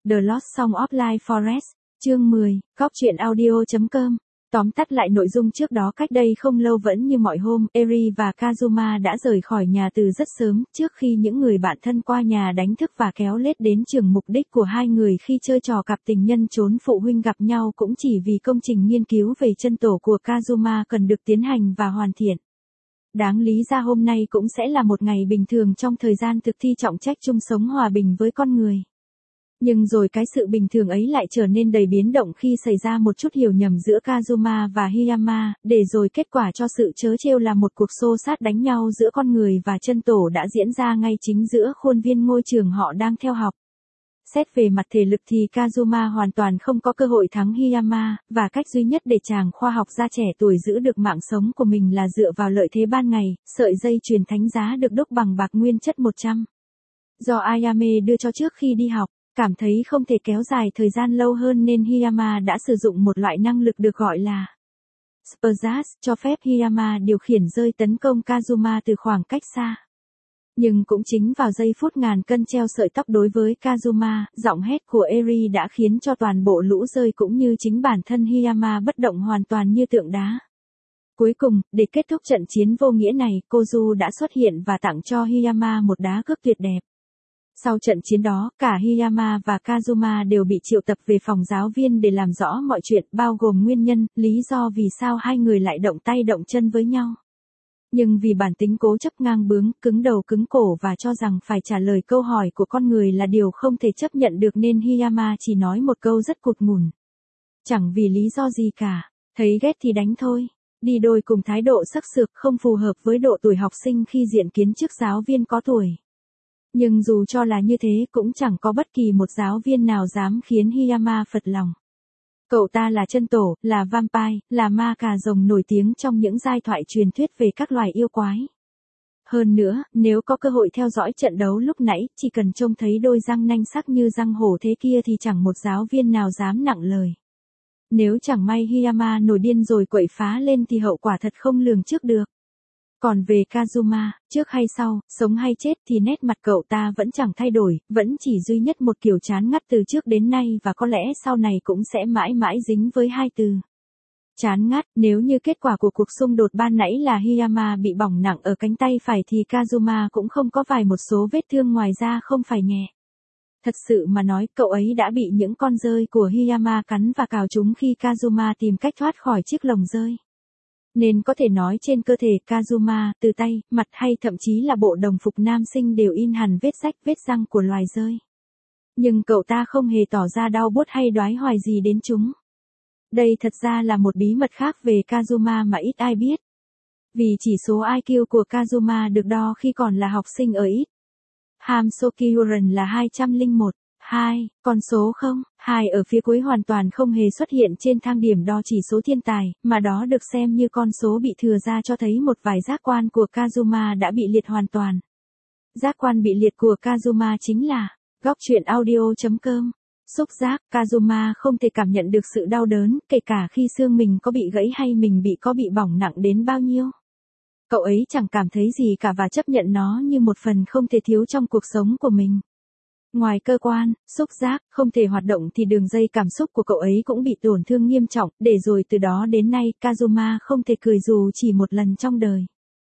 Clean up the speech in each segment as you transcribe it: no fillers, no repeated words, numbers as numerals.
The Lost Song of Life Forest, chương 10, Góc truyện audio.com. Tóm tắt lại nội dung trước đó, cách đây không lâu vẫn như mọi hôm, Eri và Kazuma đã rời khỏi nhà từ rất sớm, trước khi những người bạn thân qua nhà đánh thức và kéo lết đến trường. Mục đích của hai người khi chơi trò cặp tình nhân trốn phụ huynh gặp nhau cũng chỉ vì công trình nghiên cứu về chân tổ của Kazuma cần được tiến hành và hoàn thiện. Đáng lý ra hôm nay cũng sẽ là một ngày bình thường trong thời gian thực thi trọng trách chung sống hòa bình với con người. Nhưng rồi cái sự bình thường ấy lại trở nên đầy biến động khi xảy ra một chút hiểu nhầm giữa Kazuma và Hiyama, để rồi kết quả cho sự trớ trêu là một cuộc xô xát đánh nhau giữa con người và chân tổ đã diễn ra ngay chính giữa khuôn viên ngôi trường họ đang theo học. Xét về mặt thể lực thì Kazuma hoàn toàn không có cơ hội thắng Hiyama, và cách duy nhất để chàng khoa học gia trẻ tuổi giữ được mạng sống của mình là dựa vào lợi thế ban ngày, sợi dây chuyền thánh giá được đúc bằng bạc nguyên chất 100. Do Ayame đưa cho trước khi đi học, cảm thấy không thể kéo dài thời gian lâu hơn nên Hiyama đã sử dụng một loại năng lực được gọi là Spurs, cho phép Hiyama điều khiển rơi tấn công Kazuma từ khoảng cách xa. Nhưng cũng chính vào giây phút ngàn cân treo sợi tóc đối với Kazuma, giọng hét của Eri đã khiến cho toàn bộ lũ rơi cũng như chính bản thân Hiyama bất động hoàn toàn như tượng đá. Cuối cùng, để kết thúc trận chiến vô nghĩa này, Kozu đã xuất hiện và tặng cho Hiyama một đá cước tuyệt đẹp. Sau trận chiến đó, cả Hiyama và Kazuma đều bị triệu tập về phòng giáo viên để làm rõ mọi chuyện, bao gồm nguyên nhân, lý do vì sao hai người lại động tay động chân với nhau. Nhưng vì bản tính cố chấp ngang bướng, cứng đầu cứng cổ và cho rằng phải trả lời câu hỏi của con người là điều không thể chấp nhận được nên Hiyama chỉ nói một câu rất cụt ngủn. Chẳng vì lý do gì cả, thấy ghét thì đánh thôi. Đi đôi cùng thái độ sắc sược không phù hợp với độ tuổi học sinh khi diện kiến trước giáo viên có tuổi. Nhưng dù cho là như thế cũng chẳng có bất kỳ một giáo viên nào dám khiến Hiyama phật lòng. Cậu ta là chân tổ, là vampire, là ma cà rồng nổi tiếng trong những giai thoại truyền thuyết về các loài yêu quái. Hơn nữa, nếu có cơ hội theo dõi trận đấu lúc nãy, chỉ cần trông thấy đôi răng nanh sắc như răng hổ thế kia thì chẳng một giáo viên nào dám nặng lời. Nếu chẳng may Hiyama nổi điên rồi quậy phá lên thì hậu quả thật không lường trước được. Còn về Kazuma, trước hay sau, sống hay chết thì nét mặt cậu ta vẫn chẳng thay đổi, vẫn chỉ duy nhất một kiểu chán ngắt từ trước đến nay và có lẽ sau này cũng sẽ mãi mãi dính với hai từ. Chán ngắt. Nếu như kết quả của cuộc xung đột ban nãy là Hiyama bị bỏng nặng ở cánh tay phải thì Kazuma cũng không có vài một số vết thương ngoài ra không phải nhẹ. Thật sự mà nói, cậu ấy đã bị những con dơi của Hiyama cắn và cào chúng khi Kazuma tìm cách thoát khỏi chiếc lồng dơi. Nên có thể nói trên cơ thể Kazuma, từ tay, mặt hay thậm chí là bộ đồng phục nam sinh đều in hẳn vết rách, vết răng của loài dơi. Nhưng cậu ta không hề tỏ ra đau buốt hay đoái hoài gì đến chúng. Đây thật ra là một bí mật khác về Kazuma mà ít ai biết. Vì chỉ số IQ của Kazuma được đo khi còn là học sinh ở ít. Hamsokyuren là 201. 2, con số 0, 2 ở phía cuối hoàn toàn không hề xuất hiện trên thang điểm đo chỉ số thiên tài, mà đó được xem như con số bị thừa ra cho thấy một vài giác quan của Kazuma đã bị liệt hoàn toàn. Giác quan bị liệt của Kazuma chính là Góc truyện audio.com. Xúc giác. Kazuma không thể cảm nhận được sự đau đớn, kể cả khi xương mình có bị gãy hay mình có bị bỏng nặng đến bao nhiêu. Cậu ấy chẳng cảm thấy gì cả và chấp nhận nó như một phần không thể thiếu trong cuộc sống của mình. Ngoài cơ quan, xúc giác, không thể hoạt động thì đường dây cảm xúc của cậu ấy cũng bị tổn thương nghiêm trọng, để rồi từ đó đến nay, Kazuma không thể cười dù chỉ một lần trong đời.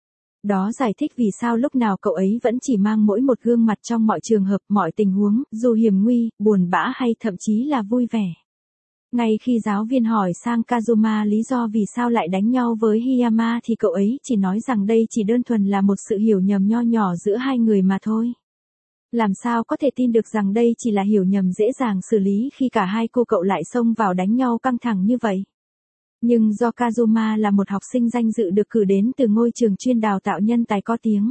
Đó giải thích vì sao lúc nào cậu ấy vẫn chỉ mang mỗi một gương mặt trong mọi trường hợp, mọi tình huống, dù hiểm nguy, buồn bã hay thậm chí là vui vẻ. Ngay khi giáo viên hỏi sang Kazuma lý do vì sao lại đánh nhau với Hiyama thì cậu ấy chỉ nói rằng đây chỉ đơn thuần là một sự hiểu nhầm nho nhỏ giữa hai người mà thôi. Làm sao có thể tin được rằng đây chỉ là hiểu nhầm dễ dàng xử lý khi cả hai cô cậu lại xông vào đánh nhau căng thẳng như vậy. Nhưng do Kazuma là một học sinh danh dự được cử đến từ ngôi trường chuyên đào tạo nhân tài có tiếng,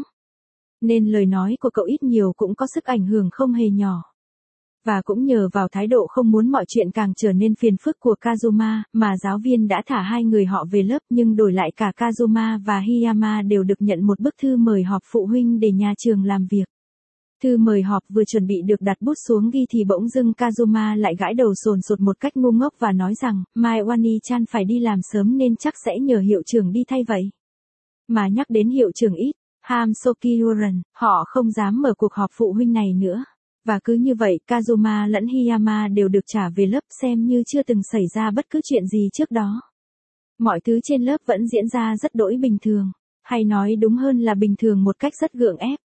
nên lời nói của cậu ít nhiều cũng có sức ảnh hưởng không hề nhỏ. Và cũng nhờ vào thái độ không muốn mọi chuyện càng trở nên phiền phức của Kazuma, mà giáo viên đã thả hai người họ về lớp, nhưng đổi lại cả Kazuma và Hiyama đều được nhận một bức thư mời họp phụ huynh để nhà trường làm việc. Thư mời họp vừa chuẩn bị được đặt bút xuống ghi thì bỗng dưng Kazuma lại gãi đầu sồn sột một cách ngu ngốc và nói rằng, mai Wani-chan phải đi làm sớm nên chắc sẽ nhờ hiệu trưởng đi thay vậy. Mà nhắc đến hiệu trưởng ít, Hamsokyuren, họ không dám mở cuộc họp phụ huynh này nữa. Và cứ như vậy, Kazuma lẫn Hiyama đều được trả về lớp xem như chưa từng xảy ra bất cứ chuyện gì trước đó. Mọi thứ trên lớp vẫn diễn ra rất đỗi bình thường, hay nói đúng hơn là bình thường một cách rất gượng ép.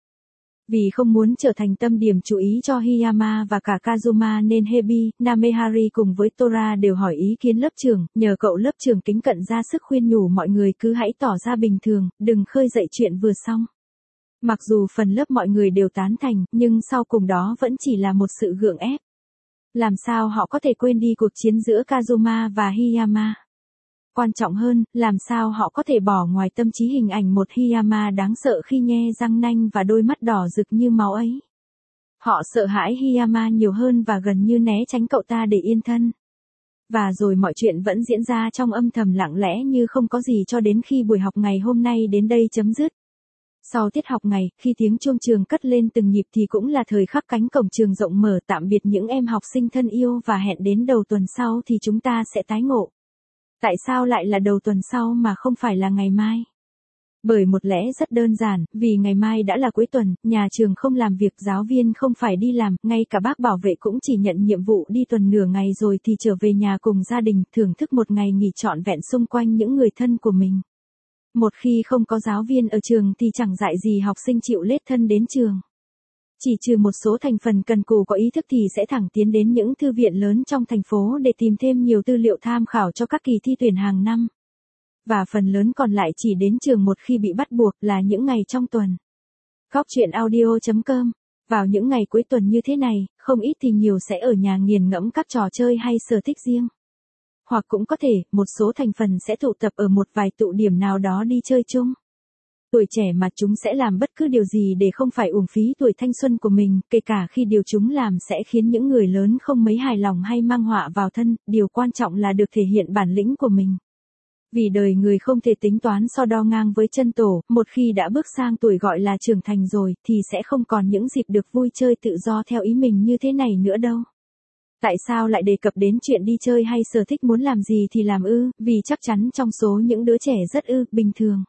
Vì không muốn trở thành tâm điểm chú ý cho Hiyama và cả Kazuma nên Hebi, Namehari cùng với Tora đều hỏi ý kiến lớp trưởng, nhờ cậu lớp trưởng kính cận ra sức khuyên nhủ mọi người cứ hãy tỏ ra bình thường, đừng khơi dậy chuyện vừa xong. Mặc dù phần lớp mọi người đều tán thành, nhưng sau cùng đó vẫn chỉ là một sự gượng ép. Làm sao họ có thể quên đi cuộc chiến giữa Kazuma và Hiyama? Quan trọng hơn, làm sao họ có thể bỏ ngoài tâm trí hình ảnh một Hiyama đáng sợ khi nhe răng nanh và đôi mắt đỏ rực như máu ấy. Họ sợ hãi Hiyama nhiều hơn và gần như né tránh cậu ta để yên thân. Và rồi mọi chuyện vẫn diễn ra trong âm thầm lặng lẽ như không có gì cho đến khi buổi học ngày hôm nay đến đây chấm dứt. Sau tiết học ngày, khi tiếng chuông trường cất lên từng nhịp thì cũng là thời khắc cánh cổng trường rộng mở tạm biệt những em học sinh thân yêu và hẹn đến đầu tuần sau thì chúng ta sẽ tái ngộ. Tại sao lại là đầu tuần sau mà không phải là ngày mai? Bởi một lẽ rất đơn giản, vì ngày mai đã là cuối tuần, nhà trường không làm việc, giáo viên không phải đi làm, ngay cả bác bảo vệ cũng chỉ nhận nhiệm vụ đi tuần nửa ngày rồi thì trở về nhà cùng gia đình, thưởng thức một ngày nghỉ trọn vẹn xung quanh những người thân của mình. Một khi không có giáo viên ở trường thì chẳng dạy gì học sinh chịu lết thân đến trường. Chỉ trừ một số thành phần cần cù có ý thức thì sẽ thẳng tiến đến những thư viện lớn trong thành phố để tìm thêm nhiều tư liệu tham khảo cho các kỳ thi tuyển hàng năm. Và phần lớn còn lại chỉ đến trường một khi bị bắt buộc là những ngày trong tuần. Góc truyện audio.com. Vào những ngày cuối tuần như thế này, không ít thì nhiều sẽ ở nhà nghiền ngẫm các trò chơi hay sở thích riêng. Hoặc cũng có thể, một số thành phần sẽ tụ tập ở một vài tụ điểm nào đó đi chơi chung. Tuổi trẻ mà chúng sẽ làm bất cứ điều gì để không phải uổng phí tuổi thanh xuân của mình, kể cả khi điều chúng làm sẽ khiến những người lớn không mấy hài lòng hay mang họa vào thân, điều quan trọng là được thể hiện bản lĩnh của mình. Vì đời người không thể tính toán so đo ngang với chân tổ, một khi đã bước sang tuổi gọi là trưởng thành rồi thì sẽ không còn những dịp được vui chơi tự do theo ý mình như thế này nữa đâu. Tại sao lại đề cập đến chuyện đi chơi hay sở thích muốn làm gì thì làm ư, vì chắc chắn trong số những đứa trẻ rất bình thường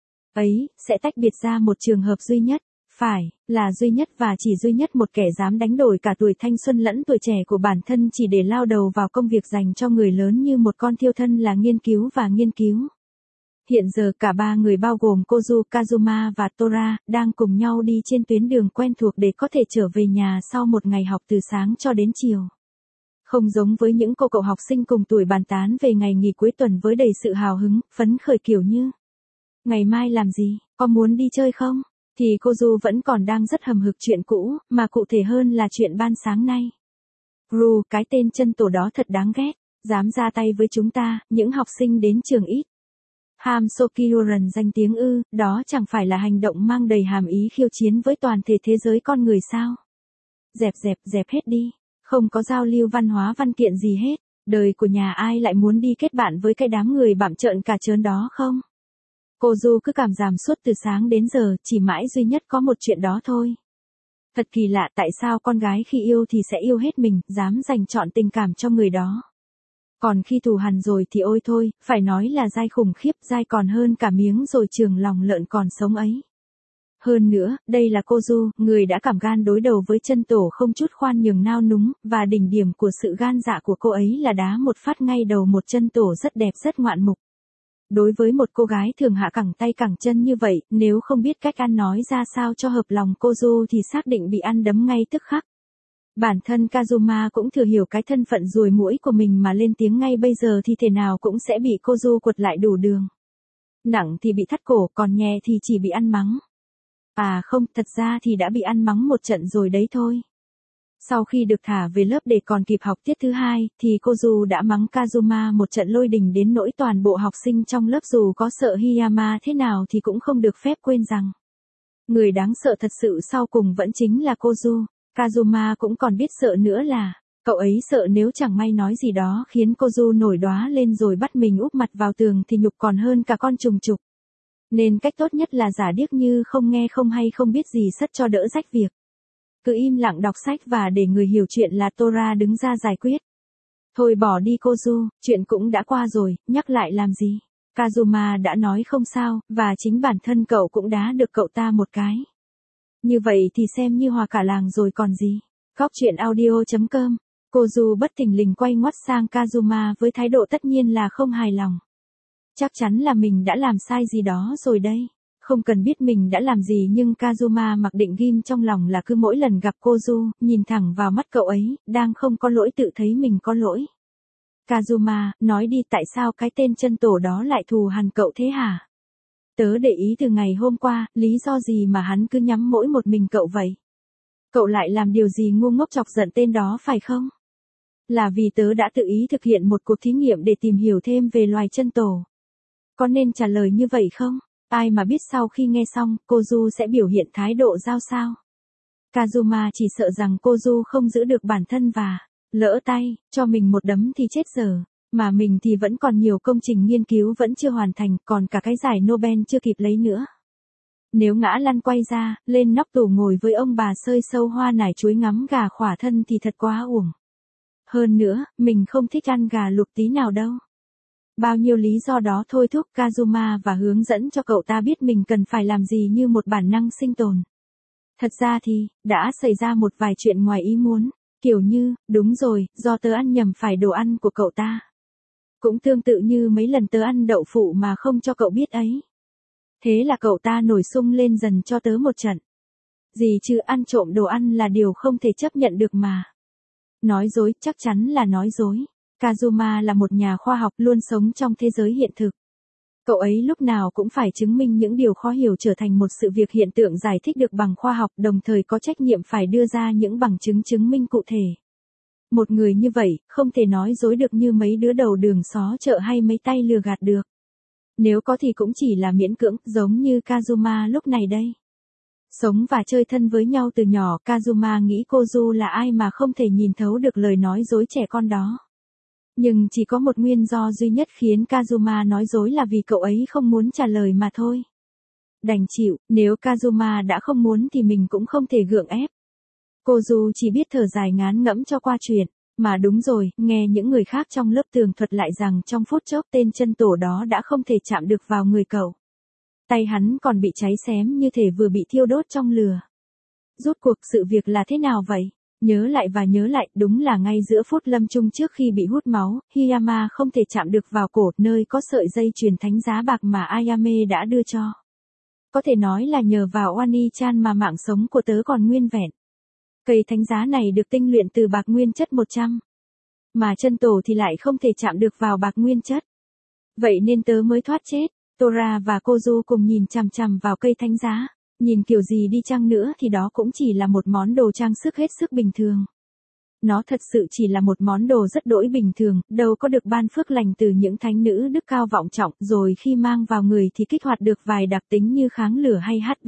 ấy, sẽ tách biệt ra một trường hợp duy nhất, phải, là duy nhất và chỉ duy nhất một kẻ dám đánh đổi cả tuổi thanh xuân lẫn tuổi trẻ của bản thân chỉ để lao đầu vào công việc dành cho người lớn như một con thiêu thân là nghiên cứu và nghiên cứu. Hiện giờ cả ba người bao gồm Kozu, Kazuma và Tora, đang cùng nhau đi trên tuyến đường quen thuộc để có thể trở về nhà sau một ngày học từ sáng cho đến chiều. Không giống với những cô cậu học sinh cùng tuổi bàn tán về ngày nghỉ cuối tuần với đầy sự hào hứng, phấn khởi kiểu như ngày mai làm gì, có muốn đi chơi không? Thì Kozu vẫn còn đang rất hầm hực chuyện cũ, mà cụ thể hơn là chuyện ban sáng nay. Ru, cái tên chân tổ đó thật đáng ghét, dám ra tay với chúng ta, những học sinh đến trường ít. Ham Sokyuran danh tiếng đó chẳng phải là hành động mang đầy hàm ý khiêu chiến với toàn thể thế giới con người sao? Dẹp hết đi, không có giao lưu văn hóa văn kiện gì hết, đời của nhà ai lại muốn đi kết bạn với cái đám người bặm trợn cả trớn đó không? Kozu cứ cảm giảm suốt từ sáng đến giờ, chỉ mãi duy nhất có một chuyện đó thôi. Thật kỳ lạ tại sao con gái khi yêu thì sẽ yêu hết mình, dám dành trọn tình cảm cho người đó. Còn khi thù hằn rồi thì ôi thôi, phải nói là dai khủng khiếp, dai còn hơn cả miếng rồi trường lòng lợn còn sống ấy. Hơn nữa, đây là Kozu, người đã cảm gan đối đầu với chân tổ không chút khoan nhường nao núng, và đỉnh điểm của sự gan dạ của cô ấy là đá một phát ngay đầu một chân tổ rất đẹp rất ngoạn mục. Đối với một cô gái thường hạ cẳng tay cẳng chân như vậy, nếu không biết cách ăn nói ra sao cho hợp lòng Kozu thì xác định bị ăn đấm ngay tức khắc. Bản thân Kazuma cũng thừa hiểu cái thân phận ruồi muỗi của mình mà lên tiếng ngay bây giờ thì thể nào cũng sẽ bị Kozu quật lại đủ đường. Nặng thì bị thắt cổ, còn nhẹ thì chỉ bị ăn mắng. À không, thật ra thì đã bị ăn mắng một trận rồi đấy thôi. Sau khi được thả về lớp để còn kịp học tiết thứ hai, thì Kozu đã mắng Kazuma một trận lôi đình đến nỗi toàn bộ học sinh trong lớp dù có sợ Hiyama thế nào thì cũng không được phép quên rằng người đáng sợ thật sự sau cùng vẫn chính là Kozu. Kazuma cũng còn biết sợ nữa là, cậu ấy sợ nếu chẳng may nói gì đó khiến Kozu nổi đoá lên rồi bắt mình úp mặt vào tường thì nhục còn hơn cả con trùng trục. Nên cách tốt nhất là giả điếc như không nghe không hay không biết gì sất cho đỡ rách việc. Cứ im lặng đọc sách và để người hiểu chuyện là Tora đứng ra giải quyết. Thôi bỏ đi Kozu, chuyện cũng đã qua rồi, nhắc lại làm gì. Kazuma đã nói không sao, và chính bản thân cậu cũng đá được cậu ta một cái. Như vậy thì xem như hòa cả làng rồi còn gì. Góc truyện audio.com. Kozu bất thình lình quay ngoắt sang Kazuma với thái độ tất nhiên là không hài lòng. Chắc chắn là mình đã làm sai gì đó rồi đây. Không cần biết mình đã làm gì nhưng Kazuma mặc định ghim trong lòng là cứ mỗi lần gặp Kozu, nhìn thẳng vào mắt cậu ấy, đang không có lỗi tự thấy mình có lỗi. Kazuma, nói đi tại sao cái tên chân tổ đó lại thù hằn cậu thế hả? Tớ để ý từ ngày hôm qua, lý do gì mà hắn cứ nhắm mỗi một mình cậu vậy? Cậu lại làm điều gì ngu ngốc chọc giận tên đó phải không? Là vì tớ đã tự ý thực hiện một cuộc thí nghiệm để tìm hiểu thêm về loài chân tổ. Có nên trả lời như vậy không? Ai mà biết sau khi nghe xong, Kozu sẽ biểu hiện thái độ ra sao? Kazuma chỉ sợ rằng Kozu không giữ được bản thân và lỡ tay, cho mình một đấm thì chết giờ. Mà mình thì vẫn còn nhiều công trình nghiên cứu vẫn chưa hoàn thành, còn cả cái giải Nobel chưa kịp lấy nữa. Nếu ngã lăn quay ra, lên nóc tủ ngồi với ông bà sơi sâu hoa nải chuối ngắm gà khỏa thân thì thật quá uổng. Hơn nữa, mình không thích ăn gà luộc tí nào đâu. Bao nhiêu lý do đó thôi thúc Kazuma và hướng dẫn cho cậu ta biết mình cần phải làm gì như một bản năng sinh tồn. Thật ra thì, đã xảy ra một vài chuyện ngoài ý muốn, kiểu như, đúng rồi, do tớ ăn nhầm phải đồ ăn của cậu ta. Cũng tương tự như mấy lần tớ ăn đậu phụ mà không cho cậu biết ấy. Thế là cậu ta nổi sung lên dần cho tớ một trận. Gì chứ ăn trộm đồ ăn là điều không thể chấp nhận được mà. Nói dối, chắc chắn là nói dối. Kazuma là một nhà khoa học luôn sống trong thế giới hiện thực. Cậu ấy lúc nào cũng phải chứng minh những điều khó hiểu trở thành một sự việc hiện tượng giải thích được bằng khoa học, đồng thời có trách nhiệm phải đưa ra những bằng chứng chứng minh cụ thể. Một người như vậy, không thể nói dối được như mấy đứa đầu đường xó chợ hay mấy tay lừa gạt được. Nếu có thì cũng chỉ là miễn cưỡng, giống như Kazuma lúc này đây. Sống và chơi thân với nhau từ nhỏ, Kazuma nghĩ Kozu là ai mà không thể nhìn thấu được lời nói dối trẻ con đó. Nhưng chỉ có một nguyên do duy nhất khiến Kazuma nói dối là vì cậu ấy không muốn trả lời mà thôi. Đành chịu, nếu Kazuma đã không muốn thì mình cũng không thể gượng ép. Kozu chỉ biết thở dài ngán ngẫm cho qua chuyện. Mà đúng rồi, nghe những người khác trong lớp tường thuật lại rằng trong phút chốc tên chân tổ đó đã không thể chạm được vào người cậu. Tay hắn còn bị cháy xém như thể vừa bị thiêu đốt trong lửa. Rốt cuộc sự việc là thế nào vậy? Nhớ lại và nhớ lại, đúng là ngay giữa phút lâm chung trước khi bị hút máu, Hiyama không thể chạm được vào cổ, nơi có sợi dây chuyền thánh giá bạc mà Ayame đã đưa cho. Có thể nói là nhờ vào Oni-chan mà mạng sống của tớ còn nguyên vẹn. Cây thánh giá này được tinh luyện từ bạc nguyên chất 100. Mà chân tổ thì lại không thể chạm được vào bạc nguyên chất. Vậy nên tớ mới thoát chết. Tora và Kozu cùng nhìn chằm chằm vào cây thánh giá. Nhìn kiểu gì đi chăng nữa thì đó cũng chỉ là một món đồ trang sức hết sức bình thường. Nó thật sự chỉ là một món đồ rất đỗi bình thường, đâu có được ban phước lành từ những thánh nữ đức cao vọng trọng, rồi khi mang vào người thì kích hoạt được vài đặc tính như kháng lửa hay HP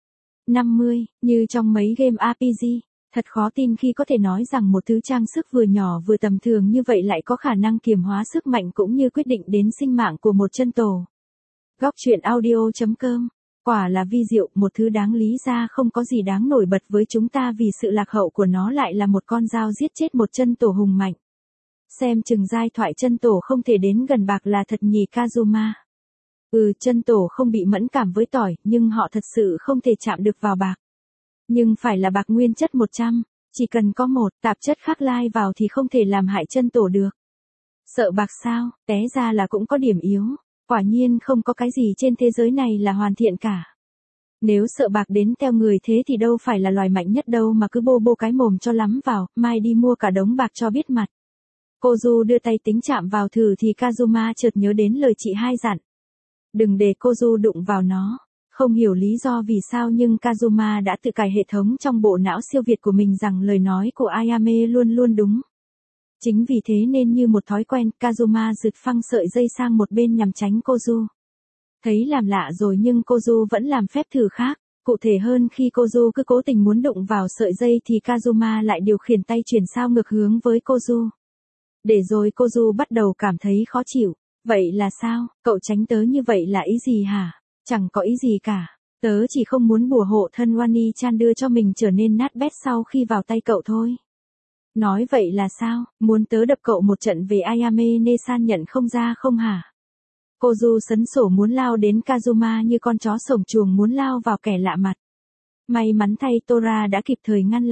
50, như trong mấy game RPG. Thật khó tin khi có thể nói rằng một thứ trang sức vừa nhỏ vừa tầm thường như vậy lại có khả năng kiềm hóa sức mạnh cũng như quyết định đến sinh mạng của một chân tổ. Góc truyện audio.com. Quả là vi diệu, một thứ đáng lý ra không có gì đáng nổi bật với chúng ta vì sự lạc hậu của nó lại là một con dao giết chết một chân tổ hùng mạnh. Xem chừng giai thoại chân tổ không thể đến gần bạc là thật nhỉ Kazuma. Chân tổ không bị mẫn cảm với tỏi, nhưng họ thật sự không thể chạm được vào bạc. Nhưng phải là bạc nguyên chất 100, chỉ cần có một tạp chất khác lai vào thì không thể làm hại chân tổ được. Sợ bạc sao, té ra là cũng có điểm yếu. Quả nhiên không có cái gì trên thế giới này là hoàn thiện cả. Nếu sợ bạc đến theo người thế thì đâu phải là loài mạnh nhất đâu mà cứ bô bô cái mồm cho lắm vào, mai đi mua cả đống bạc cho biết mặt. Kozu đưa tay tính chạm vào thử thì Kazuma chợt nhớ đến lời chị hai dặn. Đừng để Kozu đụng vào nó. Không hiểu lý do vì sao nhưng Kazuma đã tự cài hệ thống trong bộ não siêu việt của mình rằng lời nói của Ayame luôn luôn đúng. Chính vì thế nên như một thói quen, Kazuma giật phăng sợi dây sang một bên nhằm tránh Kozu. Thấy làm lạ rồi nhưng Kozu vẫn làm phép thử khác. Cụ thể hơn khi Kozu cứ cố tình muốn đụng vào sợi dây thì Kazuma lại điều khiển tay chuyển sao ngược hướng với Kozu. Để rồi Kozu bắt đầu cảm thấy khó chịu. Vậy là sao? Cậu tránh tớ như vậy là ý gì hả? Chẳng có ý gì cả. Tớ chỉ không muốn bùa hộ thân Wani-chan đưa cho mình trở nên nát bét sau khi vào tay cậu thôi. Nói vậy là sao? Muốn tớ đập cậu một trận về Ayame Nesan nhận không ra không hả? Kozu sấn sổ muốn lao đến Kazuma như con chó sổng chuồng muốn lao vào kẻ lạ mặt. May mắn thay Tora đã kịp thời ngăn lại.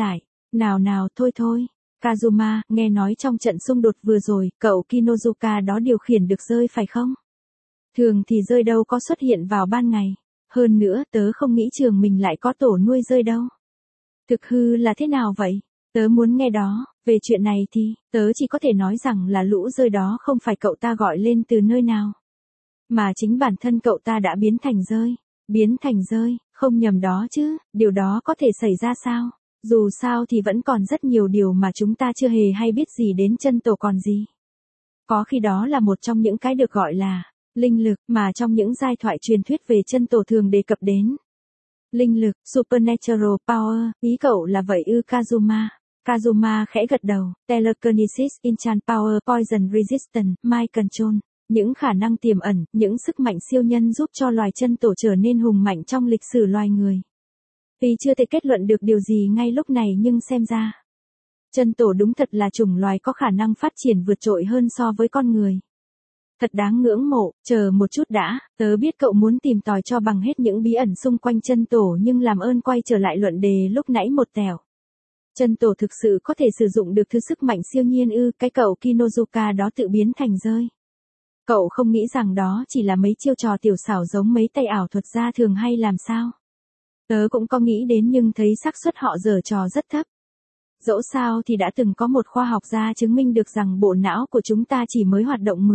Nào nào thôi thôi. Kazuma, nghe nói trong trận xung đột vừa rồi, cậu Kinozuka đó điều khiển được rơi phải không? Thường thì rơi đâu có xuất hiện vào ban ngày. Hơn nữa tớ không nghĩ trường mình lại có tổ nuôi rơi đâu. Thực hư là thế nào vậy? Tớ muốn nghe đó, về chuyện này thì, tớ chỉ có thể nói rằng là lũ rơi đó không phải cậu ta gọi lên từ nơi nào. Mà chính bản thân cậu ta đã biến thành rơi. Biến thành rơi, không nhầm đó chứ, điều đó có thể xảy ra sao? Dù sao thì vẫn còn rất nhiều điều mà chúng ta chưa hề hay biết gì đến chân tổ còn gì. Có khi đó là một trong những cái được gọi là linh lực mà trong những giai thoại truyền thuyết về chân tổ thường đề cập đến. Linh lực, supernatural power, ý cậu là vậy ư Kazuma? Kazuma khẽ gật đầu, telekinesis, enchant power, poison resistant, mind control. Những khả năng tiềm ẩn, những sức mạnh siêu nhân giúp cho loài chân tổ trở nên hùng mạnh trong lịch sử loài người. Tuy chưa thể kết luận được điều gì ngay lúc này nhưng xem ra, chân tổ đúng thật là chủng loài có khả năng phát triển vượt trội hơn so với con người. Thật đáng ngưỡng mộ, chờ một chút đã, tớ biết cậu muốn tìm tòi cho bằng hết những bí ẩn xung quanh chân tổ nhưng làm ơn quay trở lại luận đề lúc nãy một tẹo. Chân tổ thực sự có thể sử dụng được thứ sức mạnh siêu nhiên ư, cái cậu Kinozuka đó tự biến thành rơi. Cậu không nghĩ rằng đó chỉ là mấy chiêu trò tiểu xảo giống mấy tay ảo thuật gia thường hay làm sao? Tớ cũng có nghĩ đến nhưng thấy xác suất họ giở trò rất thấp. Dẫu sao thì đã từng có một khoa học gia chứng minh được rằng bộ não của chúng ta chỉ mới hoạt động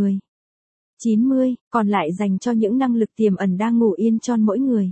90, còn lại dành cho những năng lực tiềm ẩn đang ngủ yên cho mỗi người.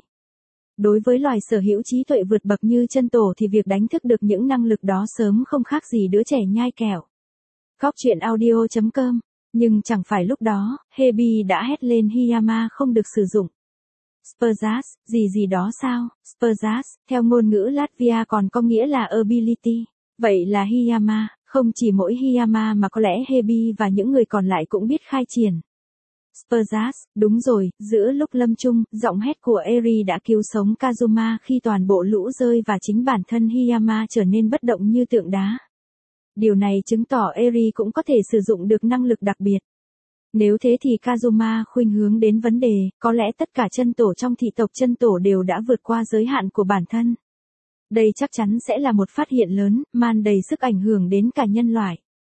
Đối với loài sở hữu trí tuệ vượt bậc như chân tổ thì việc đánh thức được những năng lực đó sớm không khác gì đứa trẻ nhai kẹo. Góc truyện audio.com. Nhưng chẳng phải lúc đó, Hebi đã hét lên Hiyama không được sử dụng. Spurgas, gì đó sao? Spurgas, theo ngôn ngữ Latvia còn có nghĩa là ability. Vậy là Hiyama, không chỉ mỗi Hiyama mà có lẽ Hebi và những người còn lại cũng biết khai triển. Spurgas, đúng rồi, giữa lúc lâm chung, giọng hét của Eri đã cứu sống Kazuma khi toàn bộ lũ rơi và chính bản thân Hiyama trở nên bất động như tượng đá. Điều này chứng tỏ Eri cũng có thể sử dụng được năng lực đặc biệt. Nếu thế thì Kazuma khuynh hướng đến vấn đề, có lẽ tất cả chân tổ trong thị tộc chân tổ đều đã vượt qua giới hạn của bản thân. Đây chắc chắn sẽ là một phát hiện lớn, man đầy sức ảnh hưởng đến cả nhân loại.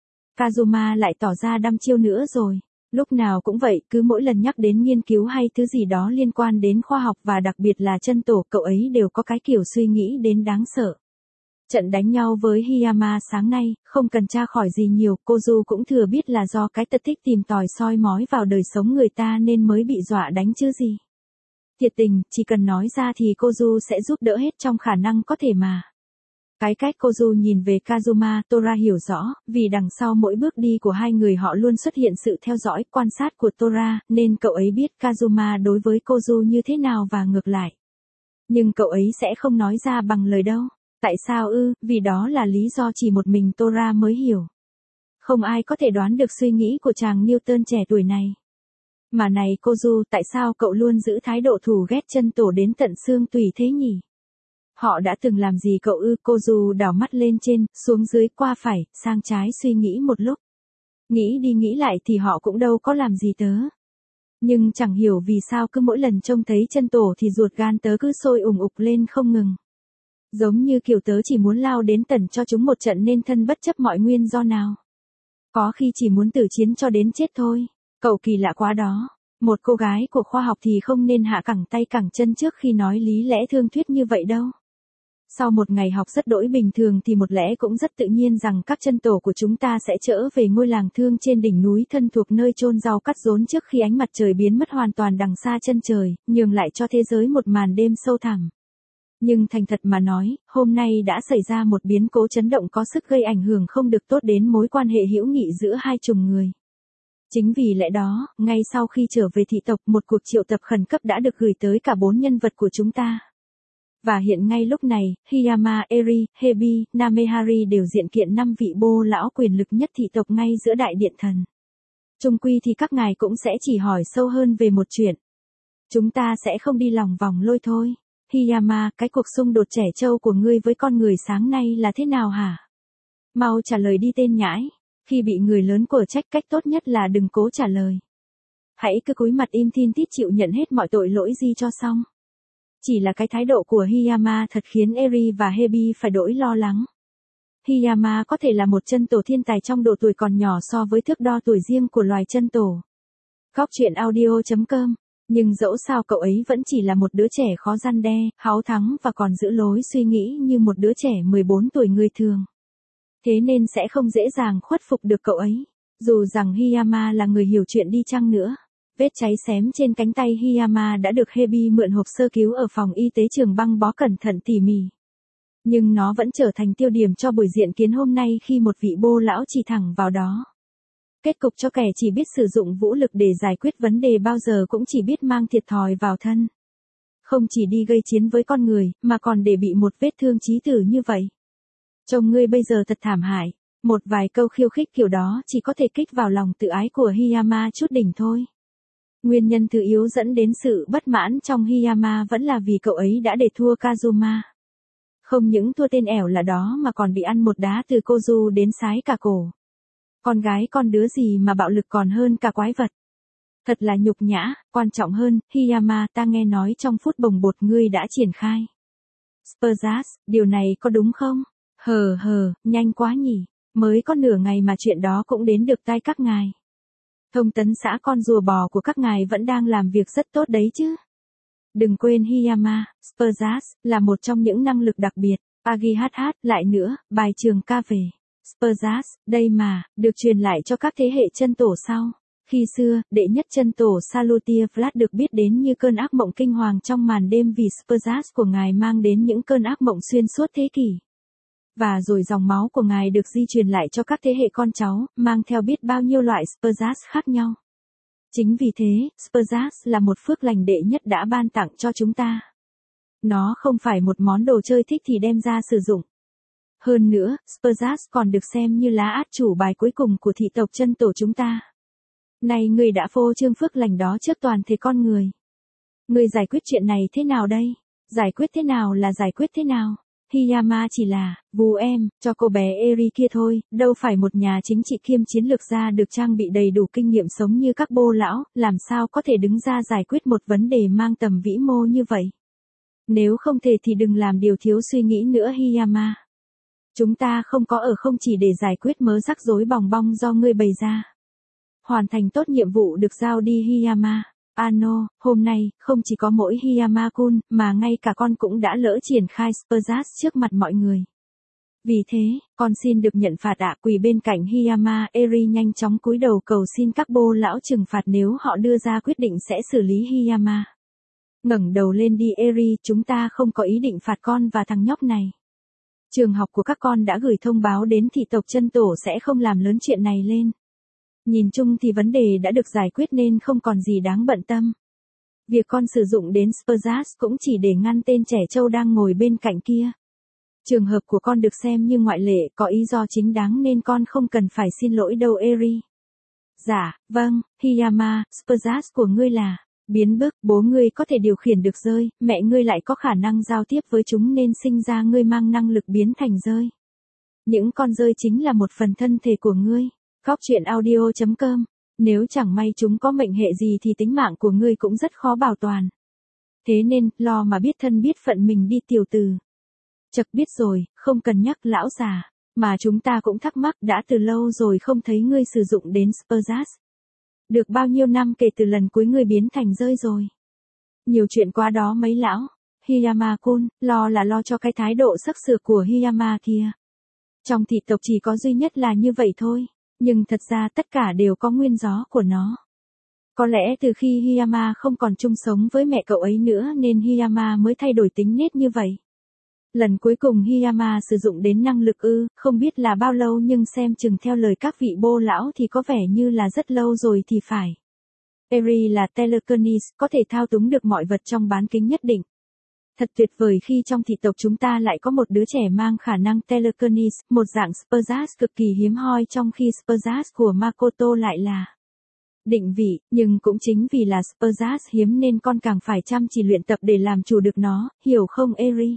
Kazuma lại tỏ ra đăm chiêu nữa rồi. Lúc nào cũng vậy, cứ mỗi lần nhắc đến nghiên cứu hay thứ gì đó liên quan đến khoa học và đặc biệt là chân tổ, cậu ấy đều có cái kiểu suy nghĩ đến đáng sợ. Trận đánh nhau với Hiyama sáng nay, không cần tra khỏi gì nhiều, Kozu cũng thừa biết là do cái tật thích tìm tòi soi mói vào đời sống người ta nên mới bị dọa đánh chứ gì. Thiệt tình, chỉ cần nói ra thì Kozu sẽ giúp đỡ hết trong khả năng có thể mà. Cái cách Kozu nhìn về Kazuma, Tora hiểu rõ, vì đằng sau mỗi bước đi của hai người họ luôn xuất hiện sự theo dõi, quan sát của Tora, nên cậu ấy biết Kazuma đối với Kozu như thế nào và ngược lại. Nhưng cậu ấy sẽ không nói ra bằng lời đâu. Tại sao ư? Vì đó là lý do chỉ một mình Tora mới hiểu. Không ai có thể đoán được suy nghĩ của chàng Newton trẻ tuổi này. Mà này Kozu, tại sao cậu luôn giữ thái độ thù ghét chân tổ đến tận xương tủy thế nhỉ? Họ đã từng làm gì cậu ư? Kozu đảo mắt lên trên, xuống dưới, qua phải, sang trái suy nghĩ một lúc. Nghĩ đi nghĩ lại thì họ cũng đâu có làm gì tớ. Nhưng chẳng hiểu vì sao cứ mỗi lần trông thấy chân tổ thì ruột gan tớ cứ sôi ủng ục lên không ngừng. Giống như kiểu tớ chỉ muốn lao đến tẩn cho chúng một trận nên thân bất chấp mọi nguyên do nào. Có khi chỉ muốn tử chiến cho đến chết thôi. Cậu kỳ lạ quá đó. Một cô gái của khoa học thì không nên hạ cẳng tay cẳng chân trước khi nói lý lẽ thương thuyết như vậy đâu. Sau một ngày học rất đỗi bình thường thì một lẽ cũng rất tự nhiên rằng các chân tổ của chúng ta sẽ trở về ngôi làng thương trên đỉnh núi thân thuộc nơi chôn rau cắt rốn trước khi ánh mặt trời biến mất hoàn toàn đằng xa chân trời, nhường lại cho thế giới một màn đêm sâu thẳm. Nhưng thành thật mà nói, hôm nay đã xảy ra một biến cố chấn động có sức gây ảnh hưởng không được tốt đến mối quan hệ hữu nghị giữa hai chủng người. Chính vì lẽ đó, ngay sau khi trở về thị tộc, một cuộc triệu tập khẩn cấp đã được gửi tới cả 4 nhân vật của chúng ta. Và hiện ngay lúc này, Hiyama, Eri, Hebi, Namehari đều diện kiện 5 vị bô lão quyền lực nhất thị tộc ngay giữa đại điện thần. Chung quy thì các ngài cũng sẽ chỉ hỏi sâu hơn về một chuyện. Chúng ta sẽ không đi lòng vòng lôi thôi. Hiyama, cái cuộc xung đột trẻ trâu của ngươi với con người sáng nay là thế nào hả? Mau trả lời đi tên nhãi. Khi bị người lớn của trách, cách tốt nhất là đừng cố trả lời. Hãy cứ cúi mặt im thin tít chịu nhận hết mọi tội lỗi gì cho xong. Chỉ là cái thái độ của Hiyama thật khiến Eri và Hebi phải đỗi lo lắng. Hiyama có thể là một chân tổ thiên tài trong độ tuổi còn nhỏ so với thước đo tuổi riêng của loài chân tổ. Góc truyện audio.com. Nhưng dẫu sao cậu ấy vẫn chỉ là một đứa trẻ khó răn đe, háu thắng và còn giữ lối suy nghĩ như một đứa trẻ 14 tuổi người thường. Thế nên sẽ không dễ dàng khuất phục được cậu ấy. Dù rằng Hiyama là người hiểu chuyện đi chăng nữa. Vết cháy xém trên cánh tay Hiyama đã được Hebi mượn hộp sơ cứu ở phòng y tế trường băng bó cẩn thận tỉ mỉ. Nhưng nó vẫn trở thành tiêu điểm cho buổi diện kiến hôm nay khi một vị bô lão chỉ thẳng vào đó. Kết cục cho kẻ chỉ biết sử dụng vũ lực để giải quyết vấn đề bao giờ cũng chỉ biết mang thiệt thòi vào thân. Không chỉ đi gây chiến với con người, mà còn để bị một vết thương chí tử như vậy. Trông ngươi bây giờ thật thảm hại. Một vài câu khiêu khích kiểu đó chỉ có thể kích vào lòng tự ái của Hiyama chút đỉnh thôi. Nguyên nhân thứ yếu dẫn đến sự bất mãn trong Hiyama vẫn là vì cậu ấy đã để thua Kazuma. Không những thua tên ẻo là đó mà còn bị ăn một đá từ Kozu đến sái cả cổ. Con gái con đứa gì mà bạo lực còn hơn cả quái vật. Thật là nhục nhã, quan trọng hơn, Hiyama, ta nghe nói trong phút bồng bột ngươi đã triển khai Spurs, điều này có đúng không? Nhanh quá nhỉ, mới có nửa ngày mà chuyện đó cũng đến được tai các ngài. Thông tấn xã con rùa bò của các ngài vẫn đang làm việc rất tốt đấy chứ. Đừng quên Hiyama, Spurs là một trong những năng lực đặc biệt. Agi lại nữa, bài trường ca về Spurs, đây mà, được truyền lại cho các thế hệ chân tổ sau. Khi xưa, đệ nhất chân tổ Salutier Vlad được biết đến như cơn ác mộng kinh hoàng trong màn đêm vì Spurs của ngài mang đến những cơn ác mộng xuyên suốt thế kỷ. Và rồi dòng máu của ngài được di truyền lại cho các thế hệ con cháu, mang theo biết bao nhiêu loại Spurs khác nhau. Chính vì thế, Spurs là một phước lành đệ nhất đã ban tặng cho chúng ta. Nó không phải một món đồ chơi thích thì đem ra sử dụng. Hơn nữa, Spurs còn được xem như lá át chủ bài cuối cùng của thị tộc chân tổ chúng ta. Này người đã phô trương phước lành đó trước toàn thể con người. Người giải quyết chuyện này thế nào đây? Giải quyết thế nào là giải quyết thế nào? Hiyama chỉ là, vù em, cho cô bé Eri kia thôi, đâu phải một nhà chính trị kiêm chiến lược gia được trang bị đầy đủ kinh nghiệm sống như các bô lão, làm sao có thể đứng ra giải quyết một vấn đề mang tầm vĩ mô như vậy. Nếu không thể thì đừng làm điều thiếu suy nghĩ nữa Hiyama. Chúng ta không có ở không chỉ để giải quyết mớ rắc rối bòng bong do ngươi bày ra. Hoàn thành tốt nhiệm vụ được giao đi Hiyama. Ano, hôm nay, không chỉ có mỗi Hiyama-kun, mà ngay cả con cũng đã lỡ triển khai Spurs trước mặt mọi người. Vì thế, con xin được nhận phạt ạ. Quỳ bên cạnh Hiyama, Eri nhanh chóng cúi đầu cầu xin các bô lão trừng phạt nếu họ đưa ra quyết định sẽ xử lý Hiyama. Ngẩng đầu lên đi Eri, chúng ta không có ý định phạt con và thằng nhóc này. Trường học của các con đã gửi thông báo đến thị tộc chân tổ sẽ không làm lớn chuyện này lên. Nhìn chung thì vấn đề đã được giải quyết nên không còn gì đáng bận tâm. Việc con sử dụng đến Spurs cũng chỉ để ngăn tên trẻ trâu đang ngồi bên cạnh kia. Trường hợp của con được xem như ngoại lệ, có ý do chính đáng nên con không cần phải xin lỗi đâu Eri. Dạ, vâng, Hiyama, Spurs của ngươi là biến bức, bố ngươi có thể điều khiển được rơi, mẹ ngươi lại có khả năng giao tiếp với chúng nên sinh ra ngươi mang năng lực biến thành rơi. Những con rơi chính là một phần thân thể của ngươi. Góc truyện audio.com. Nếu chẳng may chúng có mệnh hệ gì thì tính mạng của ngươi cũng rất khó bảo toàn. Thế nên, lo mà biết thân biết phận mình đi tiểu tử. Chật biết rồi, không cần nhắc lão già. Mà chúng ta cũng thắc mắc đã từ lâu rồi không thấy ngươi sử dụng đến Spurs. Được bao nhiêu năm kể từ lần cuối ngươi biến thành rơi rồi. Nhiều chuyện quá đó mấy lão. Hiyama-kun, lo là lo cho cái thái độ sắc sược của Hiyama kia. Trong thị tộc chỉ có duy nhất là như vậy thôi. Nhưng thật ra tất cả đều có nguyên do của nó. Có lẽ từ khi Hiyama không còn chung sống với mẹ cậu ấy nữa nên Hiyama mới thay đổi tính nết như vậy. Lần cuối cùng Hiyama sử dụng đến năng lực không biết là bao lâu nhưng xem chừng theo lời các vị bô lão thì có vẻ như là rất lâu rồi thì phải. Eri là telekinesis, có thể thao túng được mọi vật trong bán kính nhất định. Thật tuyệt vời khi trong thị tộc chúng ta lại có một đứa trẻ mang khả năng telekinesis, một dạng Spurs cực kỳ hiếm hoi trong khi Spurs của Makoto lại là định vị, nhưng cũng chính vì là Spurs hiếm nên con càng phải chăm chỉ luyện tập để làm chủ được nó, hiểu không Eri?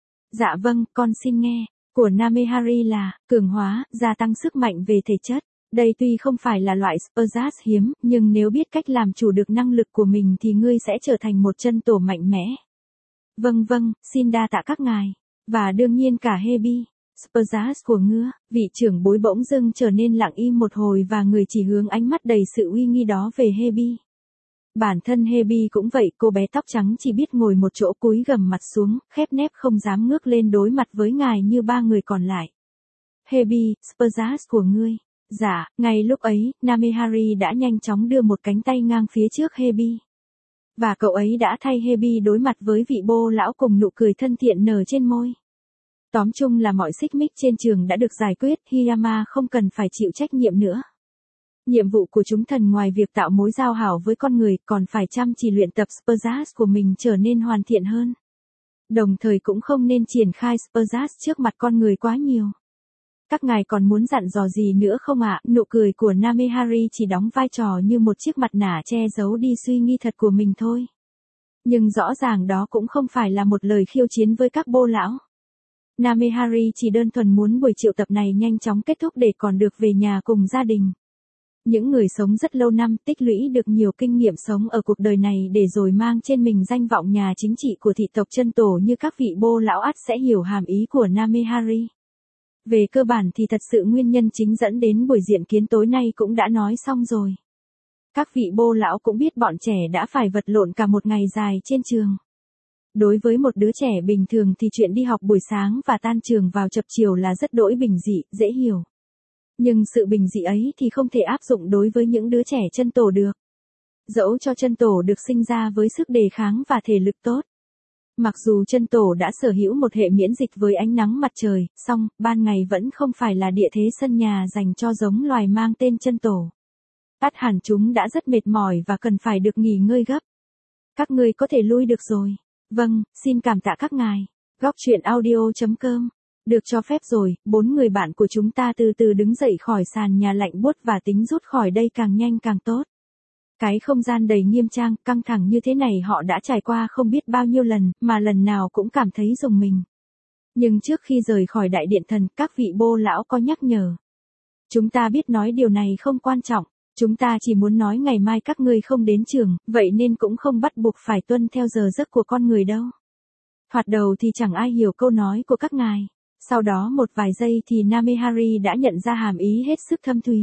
Dạ vâng, con xin nghe. Của Namehari là cường hóa, gia tăng sức mạnh về thể chất. Đây tuy không phải là loại Spurs hiếm, nhưng nếu biết cách làm chủ được năng lực của mình thì ngươi sẽ trở thành một chân tổ mạnh mẽ. Vâng, xin đa tạ các ngài. Và đương nhiên cả Hebi. Spurs của ngựa, vị trưởng bối bỗng dưng trở nên lặng im một hồi và người chỉ hướng ánh mắt đầy sự uy nghi đó về Hebi. Bản thân Hebi cũng vậy, cô bé tóc trắng chỉ biết ngồi một chỗ cúi gằm mặt xuống, khép nép không dám ngước lên đối mặt với ngài như ba người còn lại. Hebi, Spurs của ngươi. Dạ, ngay lúc ấy, Namehari đã nhanh chóng đưa một cánh tay ngang phía trước Hebi. Và cậu ấy đã thay Hebi đối mặt với vị bô lão cùng nụ cười thân thiện nở trên môi. Tóm chung là mọi xích mích trên trường đã được giải quyết, Hirama không cần phải chịu trách nhiệm nữa. Nhiệm vụ của chúng thần ngoài việc tạo mối giao hảo với con người còn phải chăm chỉ luyện tập Spurs của mình trở nên hoàn thiện hơn. Đồng thời cũng không nên triển khai Spurs trước mặt con người quá nhiều. Các ngài còn muốn dặn dò gì nữa không ạ? Nụ cười của Namehari chỉ đóng vai trò như một chiếc mặt nạ che giấu đi suy nghĩ thật của mình thôi. Nhưng rõ ràng đó cũng không phải là một lời khiêu chiến với các bô lão. Namehari chỉ đơn thuần muốn buổi triệu tập này nhanh chóng kết thúc để còn được về nhà cùng gia đình. Những người sống rất lâu năm tích lũy được nhiều kinh nghiệm sống ở cuộc đời này để rồi mang trên mình danh vọng nhà chính trị của thị tộc chân tổ như các vị bô lão ắt sẽ hiểu hàm ý của Namehari. Về cơ bản thì thật sự nguyên nhân chính dẫn đến buổi diện kiến tối nay cũng đã nói xong rồi. Các vị bô lão cũng biết bọn trẻ đã phải vật lộn cả một ngày dài trên trường. Đối với một đứa trẻ bình thường thì chuyện đi học buổi sáng và tan trường vào chập chiều là rất đỗi bình dị, dễ hiểu. Nhưng sự bình dị ấy thì không thể áp dụng đối với những đứa trẻ chân tổ được. Dẫu cho chân tổ được sinh ra với sức đề kháng và thể lực tốt. Mặc dù chân tổ đã sở hữu một hệ miễn dịch với ánh nắng mặt trời, song, ban ngày vẫn không phải là địa thế sân nhà dành cho giống loài mang tên chân tổ. Ắt hẳn chúng đã rất mệt mỏi và cần phải được nghỉ ngơi gấp. Các ngươi có thể lui được rồi. Vâng, xin cảm tạ các ngài. Góc truyện audio.com. Được cho phép rồi, 4 người bạn của chúng ta từ từ đứng dậy khỏi sàn nhà lạnh buốt và tính rút khỏi đây càng nhanh càng tốt. Cái không gian đầy nghiêm trang, căng thẳng như thế này họ đã trải qua không biết bao nhiêu lần, mà lần nào cũng cảm thấy rùng mình. Nhưng trước khi rời khỏi đại điện thần, các vị bô lão có nhắc nhở. Chúng ta biết nói điều này không quan trọng, chúng ta chỉ muốn nói ngày mai các ngươi không đến trường, vậy nên cũng không bắt buộc phải tuân theo giờ giấc của con người đâu. Thoạt đầu thì chẳng ai hiểu câu nói của các ngài. Sau đó một vài giây thì Namehari đã nhận ra hàm ý hết sức thâm thúy.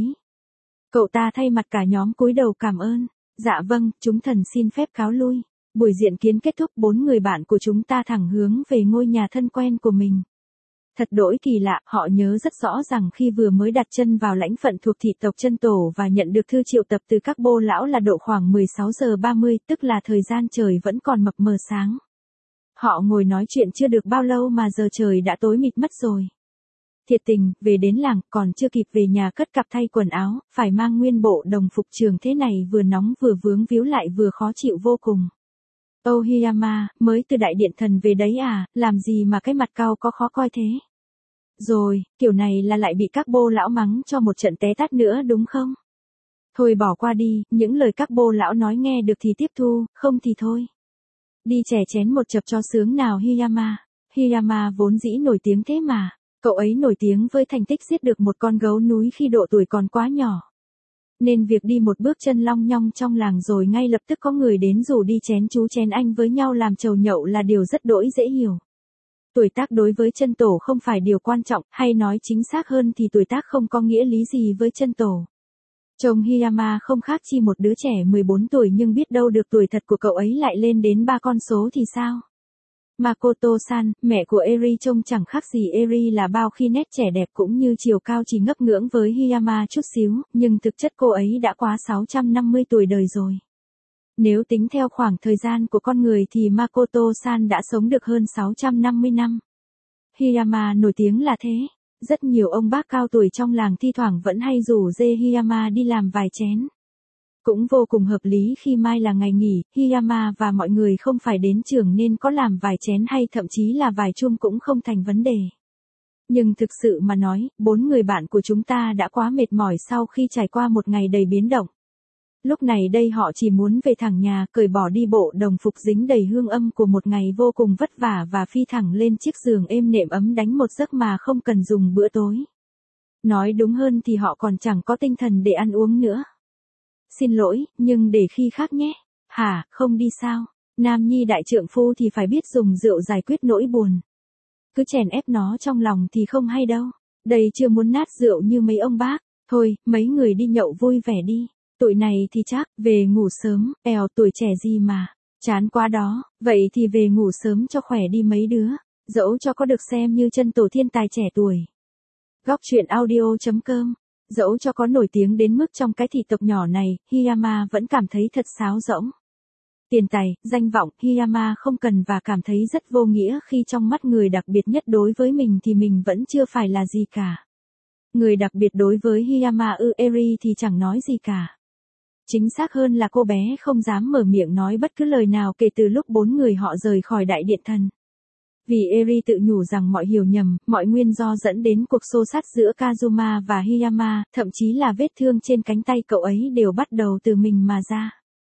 Cậu ta thay mặt cả nhóm cúi đầu cảm ơn. Dạ vâng, chúng thần xin phép cáo lui. Buổi diện kiến kết thúc, 4 người bạn của chúng ta thẳng hướng về ngôi nhà thân quen của mình. Thật đỗi kỳ lạ, họ nhớ rất rõ rằng khi vừa mới đặt chân vào lãnh phận thuộc thị tộc chân tổ và nhận được thư triệu tập từ các bô lão là độ khoảng 16 giờ 30, tức là thời gian trời vẫn còn mập mờ sáng. Họ ngồi nói chuyện chưa được bao lâu mà giờ trời đã tối mịt mất rồi. Thiệt tình, về đến làng, còn chưa kịp về nhà cất cặp thay quần áo, phải mang nguyên bộ đồng phục trường thế này vừa nóng vừa vướng víu lại vừa khó chịu vô cùng. Ô Hiyama, mới từ đại điện thần về đấy à, làm gì mà cái mặt cao có khó coi thế? Rồi, kiểu này là lại bị các bô lão mắng cho một trận té tát nữa đúng không? Thôi bỏ qua đi, những lời các bô lão nói nghe được thì tiếp thu, không thì thôi. Đi chè chén một chập cho sướng nào Hiyama. Hiyama vốn dĩ nổi tiếng thế mà. Cậu ấy nổi tiếng với thành tích giết được một con gấu núi khi độ tuổi còn quá nhỏ. Nên việc đi một bước chân long nhong trong làng rồi ngay lập tức có người đến rủ đi chén chú chén anh với nhau làm chầu nhậu là điều rất đỗi dễ hiểu. Tuổi tác đối với chân tổ không phải điều quan trọng, hay nói chính xác hơn thì tuổi tác không có nghĩa lý gì với chân tổ. Chồng Hiyama không khác chi một đứa trẻ 14 tuổi nhưng biết đâu được tuổi thật của cậu ấy lại lên đến 3 con số thì sao? Makoto-san, mẹ của Eri trông chẳng khác gì Eri là bao khi nét trẻ đẹp cũng như chiều cao chỉ ngấp ngưỡng với Hiyama chút xíu, nhưng thực chất cô ấy đã quá 650 tuổi đời rồi. Nếu tính theo khoảng thời gian của con người thì Makoto-san đã sống được hơn 650 năm. Hiyama nổi tiếng là thế. Rất nhiều ông bác cao tuổi trong làng thi thoảng vẫn hay rủ dê Hiyama đi làm vài chén. Cũng vô cùng hợp lý khi mai là ngày nghỉ, Hiyama và mọi người không phải đến trường nên có làm vài chén hay thậm chí là vài chung cũng không thành vấn đề. Nhưng thực sự mà nói, 4 người bạn của chúng ta đã quá mệt mỏi sau khi trải qua một ngày đầy biến động. Lúc này đây họ chỉ muốn về thẳng nhà, cởi bỏ đi bộ đồng phục dính đầy hương âm của một ngày vô cùng vất vả và phi thẳng lên chiếc giường êm nệm ấm đánh một giấc mà không cần dùng bữa tối. Nói đúng hơn thì họ còn chẳng có tinh thần để ăn uống nữa. Xin lỗi, nhưng để khi khác nhé. Hả, không đi sao? Nam nhi đại trượng phu thì phải biết dùng rượu giải quyết nỗi buồn. cứ chèn ép nó trong lòng thì không hay đâu. Đây chưa muốn nát rượu như mấy ông bác. Thôi, mấy người đi nhậu vui vẻ đi. Tụi này thì chắc, về ngủ sớm, tuổi trẻ gì mà. Chán quá đó, vậy thì về ngủ sớm cho khỏe đi mấy đứa. Dẫu cho có được xem như chân tổ thiên tài trẻ tuổi. Góc truyện audio.com. Dẫu cho có nổi tiếng đến mức trong cái thị tộc nhỏ này, Hirama vẫn cảm thấy thật sáo rỗng. Tiền tài, danh vọng, Hirama không cần và cảm thấy rất vô nghĩa khi trong mắt người đặc biệt nhất đối với mình thì mình vẫn chưa phải là gì cả. Người đặc biệt đối với Hirama Eri thì chẳng nói gì cả. Chính xác hơn là cô bé không dám mở miệng nói bất cứ lời nào kể từ lúc 4 người họ rời khỏi đại điện thần. Vì Eri tự nhủ rằng mọi hiểu nhầm, mọi nguyên do dẫn đến cuộc xô xát giữa Kazuma và Hirama, thậm chí là vết thương trên cánh tay cậu ấy đều bắt đầu từ mình mà ra.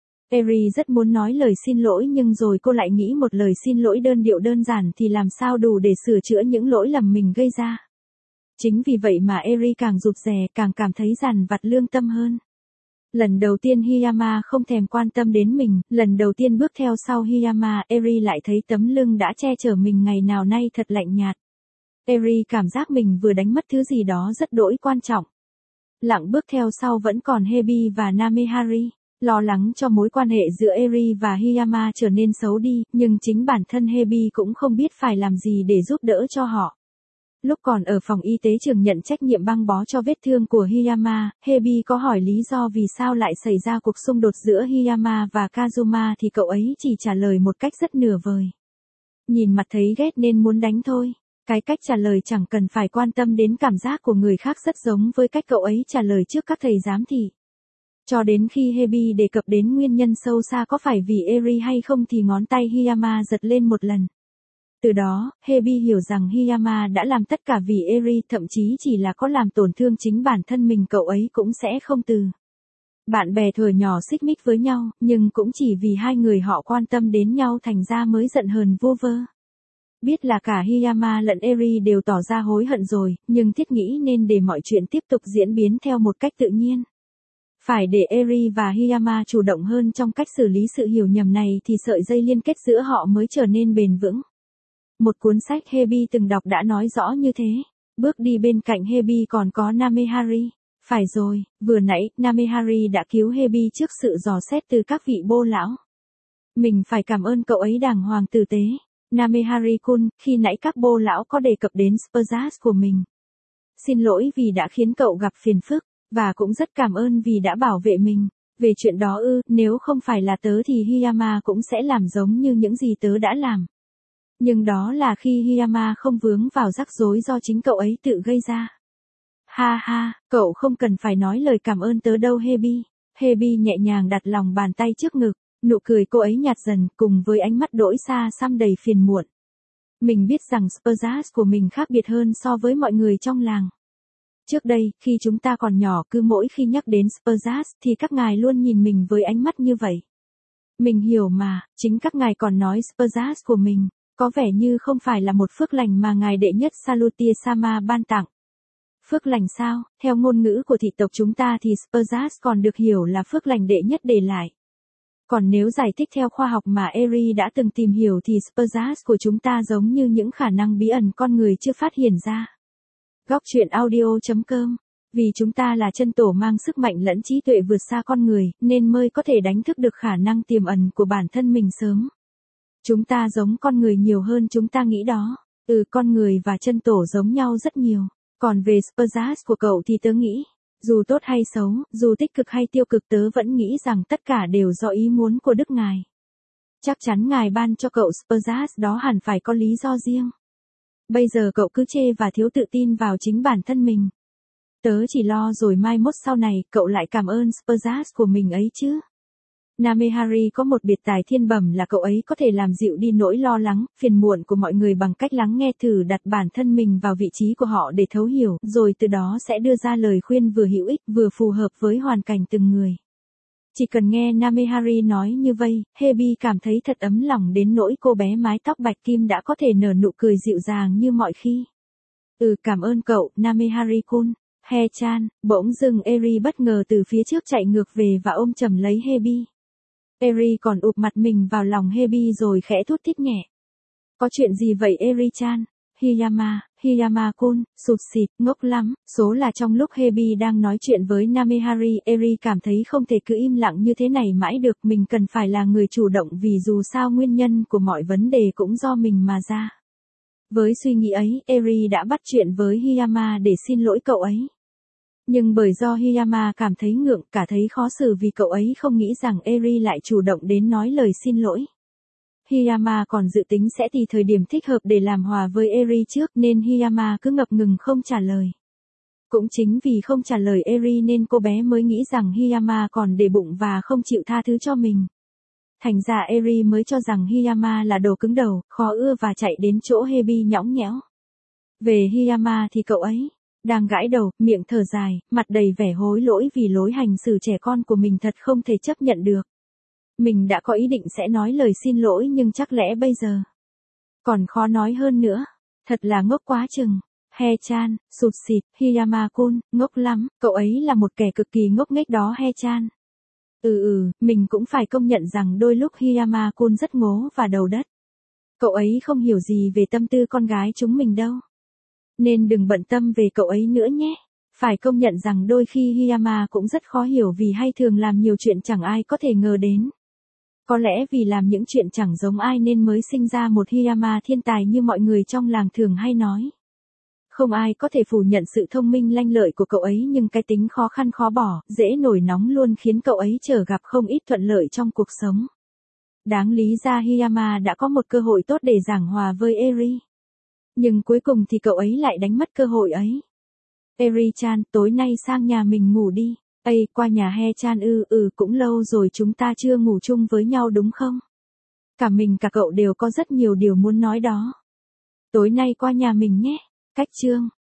Eri rất muốn nói lời xin lỗi nhưng rồi cô lại nghĩ một lời xin lỗi đơn điệu đơn giản thì làm sao đủ để sửa chữa những lỗi lầm mình gây ra. Chính vì vậy mà Eri càng rụt rè, càng cảm thấy dằn vặt lương tâm hơn. Lần đầu tiên Hirama không thèm quan tâm đến mình, lần đầu tiên bước theo sau Hirama, Eri lại thấy tấm lưng đã che chở mình ngày nào nay thật lạnh nhạt. Eri cảm giác mình vừa đánh mất thứ gì đó rất đỗi quan trọng. Lặng bước theo sau vẫn còn Hebi và Namehari, lo lắng cho mối quan hệ giữa Eri và Hirama trở nên xấu đi, nhưng chính bản thân Hebi cũng không biết phải làm gì để giúp đỡ cho họ. Lúc còn ở phòng y tế trường nhận trách nhiệm băng bó cho vết thương của Hirama, Hebi có hỏi lý do vì sao lại xảy ra cuộc xung đột giữa Hirama và Kazuma thì cậu ấy chỉ trả lời một cách rất nửa vời. Nhìn mặt thấy ghét nên muốn đánh thôi. Cái cách trả lời chẳng cần phải quan tâm đến cảm giác của người khác rất giống với cách cậu ấy trả lời trước các thầy giám thị. Cho đến khi Hebi đề cập đến nguyên nhân sâu xa có phải vì Eri hay không thì ngón tay Hirama giật lên một lần. Từ đó, Hebi hiểu rằng Hirama đã làm tất cả vì Eri, thậm chí chỉ là có làm tổn thương chính bản thân mình cậu ấy cũng sẽ không từ. Bạn bè thuở nhỏ xích mích với nhau, nhưng cũng chỉ vì hai người họ quan tâm đến nhau thành ra mới giận hờn vô vơ. Biết là cả Hirama lẫn Eri đều tỏ ra hối hận rồi, nhưng thiết nghĩ nên để mọi chuyện tiếp tục diễn biến theo một cách tự nhiên. Phải để Eri và Hirama chủ động hơn trong cách xử lý sự hiểu nhầm này thì sợi dây liên kết giữa họ mới trở nên bền vững. Một cuốn sách Hebi từng đọc đã nói rõ như thế. Bước đi bên cạnh Hebi còn có Namehari. Phải rồi, vừa nãy, Namehari đã cứu Hebi trước sự dò xét từ các vị bô lão. Mình phải cảm ơn cậu ấy đàng hoàng tử tế. Namehari-kun, khi nãy các bô lão có đề cập đến Spurs của mình. Xin lỗi vì đã khiến cậu gặp phiền phức, và cũng rất cảm ơn vì đã bảo vệ mình. Về chuyện đó nếu không phải là tớ thì Hirama cũng sẽ làm giống như những gì tớ đã làm. Nhưng đó là khi Hirama không vướng vào rắc rối do chính cậu ấy tự gây ra. Ha ha, cậu không cần phải nói lời cảm ơn tớ đâu Hebi. Hebi nhẹ nhàng đặt lòng bàn tay trước ngực, nụ cười cô ấy nhạt dần cùng với ánh mắt đỗi xa xăm đầy phiền muộn. Mình biết rằng Spurs của mình khác biệt hơn so với mọi người trong làng. Trước đây, khi chúng ta còn nhỏ cứ mỗi khi nhắc đến Spurs thì các ngài luôn nhìn mình với ánh mắt như vậy. Mình hiểu mà, chính các ngài còn nói Spurs của mình. Có vẻ như không phải là một phước lành mà ngài đệ nhất Salutia-sama ban tặng. Phước lành sao? Theo ngôn ngữ của thị tộc chúng ta thì Spurs còn được hiểu là phước lành đệ nhất để lại. Còn nếu giải thích theo khoa học mà Eri đã từng tìm hiểu thì Spurs của chúng ta giống như những khả năng bí ẩn con người chưa phát hiện ra. Góc truyện audio.com. Vì chúng ta là chân tổ mang sức mạnh lẫn trí tuệ vượt xa con người, nên mới có thể đánh thức được khả năng tiềm ẩn của bản thân mình sớm. Chúng ta giống con người nhiều hơn chúng ta nghĩ đó. Con người và chân tổ giống nhau rất nhiều. Còn về Spurs của cậu thì tớ nghĩ, dù tốt hay xấu, dù tích cực hay tiêu cực tớ vẫn nghĩ rằng tất cả đều do ý muốn của Đức Ngài. Chắc chắn Ngài ban cho cậu Spurs đó hẳn phải có lý do riêng. Bây giờ cậu cứ chê và thiếu tự tin vào chính bản thân mình. Tớ chỉ lo rồi mai mốt sau này cậu lại cảm ơn Spurs của mình ấy chứ. Namehari có một biệt tài thiên bẩm là cậu ấy có thể làm dịu đi nỗi lo lắng, phiền muộn của mọi người bằng cách lắng nghe thử đặt bản thân mình vào vị trí của họ để thấu hiểu, rồi từ đó sẽ đưa ra lời khuyên vừa hữu ích vừa phù hợp với hoàn cảnh từng người. Chỉ cần nghe Namehari nói như vậy, Hebi cảm thấy thật ấm lòng đến nỗi cô bé mái tóc bạch kim đã có thể nở nụ cười dịu dàng như mọi khi. Cảm ơn cậu, Namehari-kun. He-chan, bỗng dưng Eri bất ngờ từ phía trước chạy ngược về và ôm chầm lấy Hebi. Eri còn ụp mặt mình vào lòng Hebi rồi khẽ thút thít nhẹ. Có chuyện gì vậy Eri-chan? Hiyama-kun, sụt sịt, ngốc lắm, số là trong lúc Hebi đang nói chuyện với Namehari, Eri cảm thấy không thể cứ im lặng như thế này mãi được, mình cần phải là người chủ động vì dù sao nguyên nhân của mọi vấn đề cũng do mình mà ra. Với suy nghĩ ấy, Eri đã bắt chuyện với Hiyama để xin lỗi cậu ấy. Nhưng bởi do Hiyama cảm thấy ngượng, cả thấy khó xử vì cậu ấy không nghĩ rằng Eri lại chủ động đến nói lời xin lỗi. Hiyama còn dự tính sẽ tìm thời điểm thích hợp để làm hòa với Eri trước nên Hiyama cứ ngập ngừng không trả lời. Cũng chính vì không trả lời Eri nên cô bé mới nghĩ rằng Hiyama còn để bụng và không chịu tha thứ cho mình. Thành ra Eri mới cho rằng Hiyama là đồ cứng đầu, khó ưa và chạy đến chỗ Hebi nhõng nhẽo. Về Hiyama thì cậu ấy đang gãi đầu, miệng thở dài, mặt đầy vẻ hối lỗi vì lối hành xử trẻ con của mình thật không thể chấp nhận được. Mình đã có ý định sẽ nói lời xin lỗi nhưng chắc lẽ bây giờ còn khó nói hơn nữa. Thật là ngốc quá chừng. He-chan, sụt sịt, Hiyama-kun, ngốc lắm, cậu ấy là một kẻ cực kỳ ngốc nghếch đó He-chan. Mình cũng phải công nhận rằng đôi lúc Hiyama-kun rất ngố và đầu đất. Cậu ấy không hiểu gì về tâm tư con gái chúng mình đâu. Nên đừng bận tâm về cậu ấy nữa nhé. Phải công nhận rằng đôi khi Hiyama cũng rất khó hiểu vì hay thường làm nhiều chuyện chẳng ai có thể ngờ đến. Có lẽ vì làm những chuyện chẳng giống ai nên mới sinh ra một Hiyama thiên tài như mọi người trong làng thường hay nói. Không ai có thể phủ nhận sự thông minh lanh lợi của cậu ấy nhưng cái tính khó khăn khó bỏ, dễ nổi nóng luôn khiến cậu ấy trở gặp không ít thuận lợi trong cuộc sống. Đáng lý ra Hiyama đã có một cơ hội tốt để giảng hòa với Eri. Nhưng cuối cùng thì cậu ấy lại đánh mất cơ hội ấy. Eri-chan, tối nay sang nhà mình ngủ đi. Qua nhà He-chan cũng lâu rồi chúng ta chưa ngủ chung với nhau đúng không? Cả mình cả cậu đều có rất nhiều điều muốn nói đó. Tối nay qua nhà mình nhé. Cách chương